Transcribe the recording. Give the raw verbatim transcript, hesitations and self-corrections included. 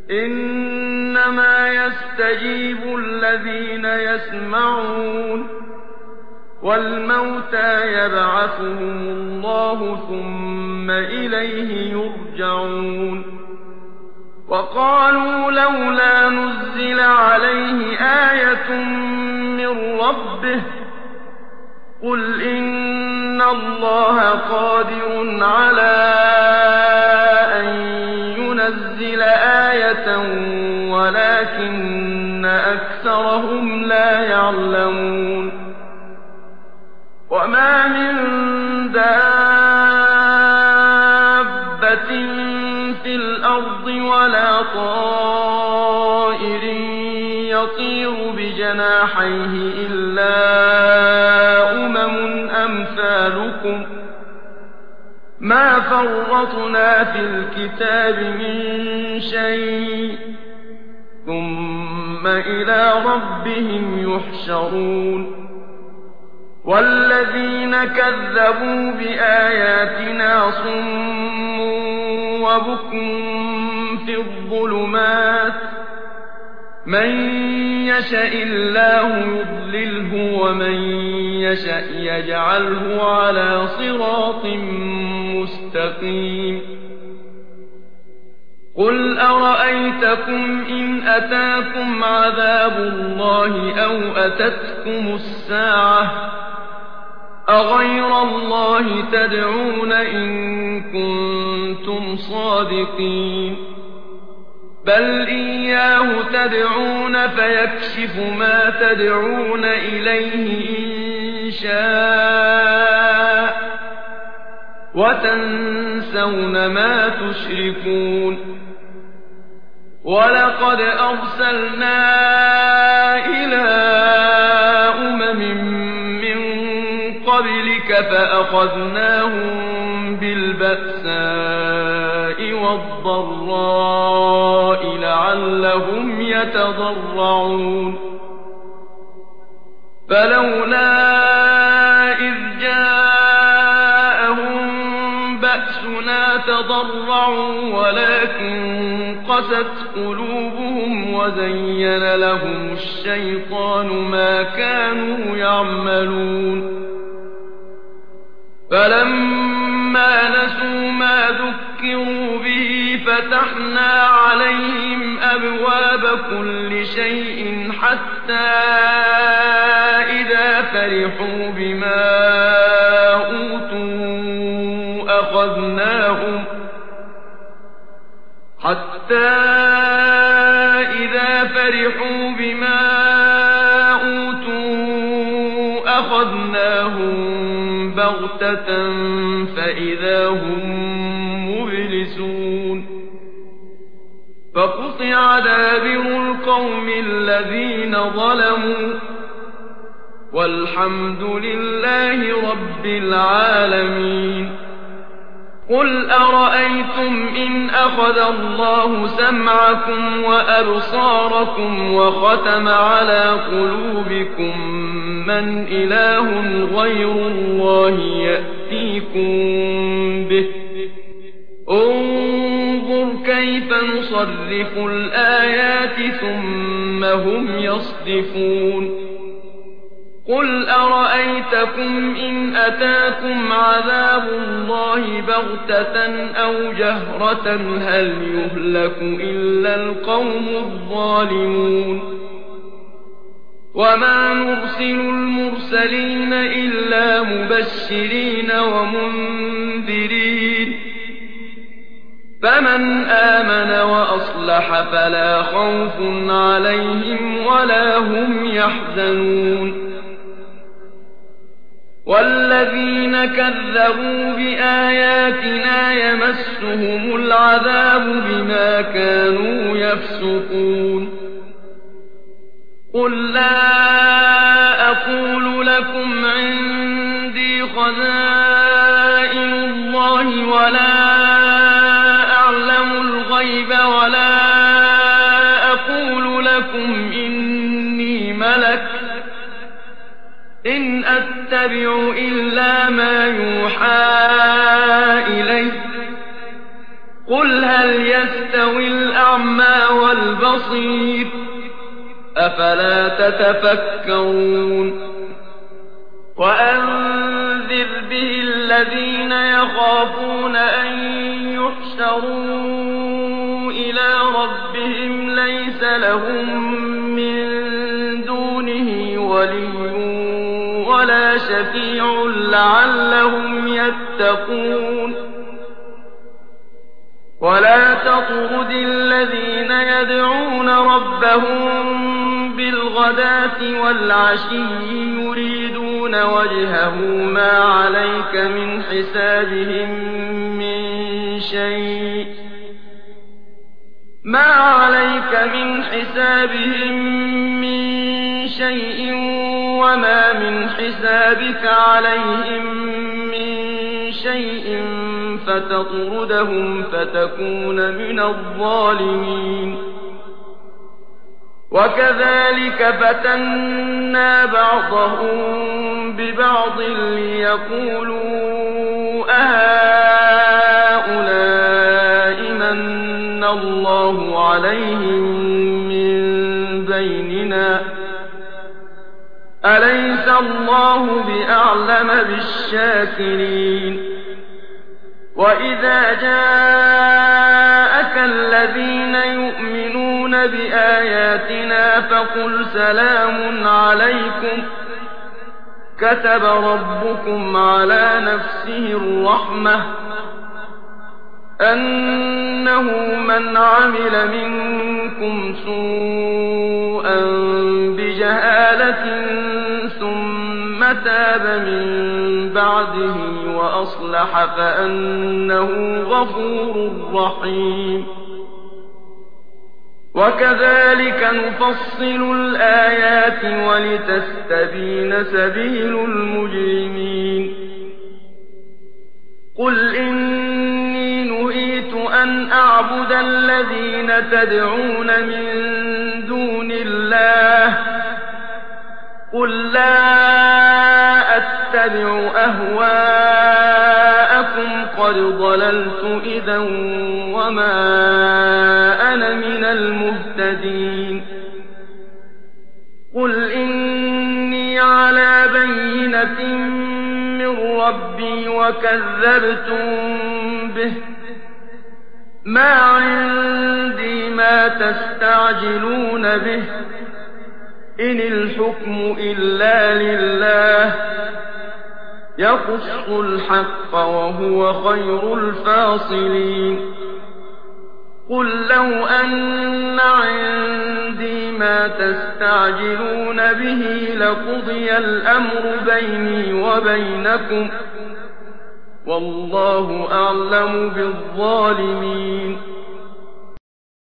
إنما يستجيب الذين يسمعون والموتى يبعثهم الله ثم إليه يرجعون وقالوا لولا نزل عليه آية من ربه قل إن الله قادر على أن ينزل آية ولكن أكثرهم لا يعلمون وما من دابة في الأرض ولا طائر يطير بجناحيه إلا أمم أمثالكم ما فرطنا في الكتاب من شيء ثم إلى ربهم يحشرون والذين كذبوا بآياتنا صم وبكم في الظلمات من يشاء الله يضلله ومن يشاء يجعله على صراط مستقيم قل أرأيتكم إن أتاكم عذاب الله أو أتتكم الساعة أغير الله تدعون إن كنتم صادقين بل إياه تدعون فيكشف ما تدعون إليه إن شاء وتنسون ما تشركون ولقد أرسلنا إلى أمم قبلك فأخذناهم بالبأساء والضراء لعلهم يتضرعون فلولا إذ جاءهم بأسنا تضرعوا ولكن قست قلوبهم وزين لهم الشيطان ما كانوا يعملون فلما نسوا ما ذكروا به فتحنا عليهم أبواب كل شيء حتى إذا فرحوا بما أوتوا أخذناهم حتى إذا فرحوا بما أوتوا أخذناهم بغتة فإذا هم مبلسون فقطع دابر القوم الذين ظلموا والحمد لله رب العالمين قل أرأيتم إن أخذ الله سمعكم وأبصاركم وختم على قلوبكم من إله غير الله يأتيكم به انظر كيف نصرف الآيات ثم هم يصدفون قل أرأيتكم إن أتاكم عذاب الله بغتة أو جهرة هل يهلك إلا القوم الظالمون وما نرسل المرسلين إلا مبشرين ومنذرين فمن آمن وأصلح فلا خوف عليهم ولا هم يحزنون والذين كذبوا بآياتنا يمسهم العذاب بما كانوا يفسقون قل لا أقول لكم عندي خزائن الله ولا أعلم الغيب ولا أقول لكم إني ملك إن أتبع إلا ما يوحى إلي قل هل يستوي الأعمى والبصير أفلا تتفكرون وأنذر به الذين يخافون أن يحشروا إلى ربهم ليس لهم من دونه ولي ولا شفيع لعلهم يتقون ولا تطرد الذين يدعون ربهم بالغداة والعشي يريدون وجهه ما عليك من حسابهم من شيء ما عليك من حسابهم من شيء وما من حسابك عليهم من شيء فتطردهم فتكون من الظالمين وكذلك فتنا بعضهم ببعض ليقولوا أهؤلاء من الله عليهم من بيننا أليس الله بأعلم بالشاكرين وإذا جاءك الذين يؤمنون بآياتنا فقل سلام عليكم كتب ربكم على نفسه الرحمة أنه من عمل منكم سوءا بجهالة ثم تاب من بعده وأصلح فأنه غفور رحيم وكذلك نفصل الآيات ولتستبين سبيل المجرمين قل إني نهيت أن أعبد الذين تدعون من دون الله قل لا أتبع أهواءكم قد ضللت إذا وما أنا من المهتدين قل إني على بينة من ربي وكذبتم به ما عندي ما تستعجلون به إن الحكم إلا لله يقص الحق وهو خير الفاصلين قل لو أن عندي ما تستعجلون به لقضي الأمر بيني وبينكم والله أعلم بالظالمين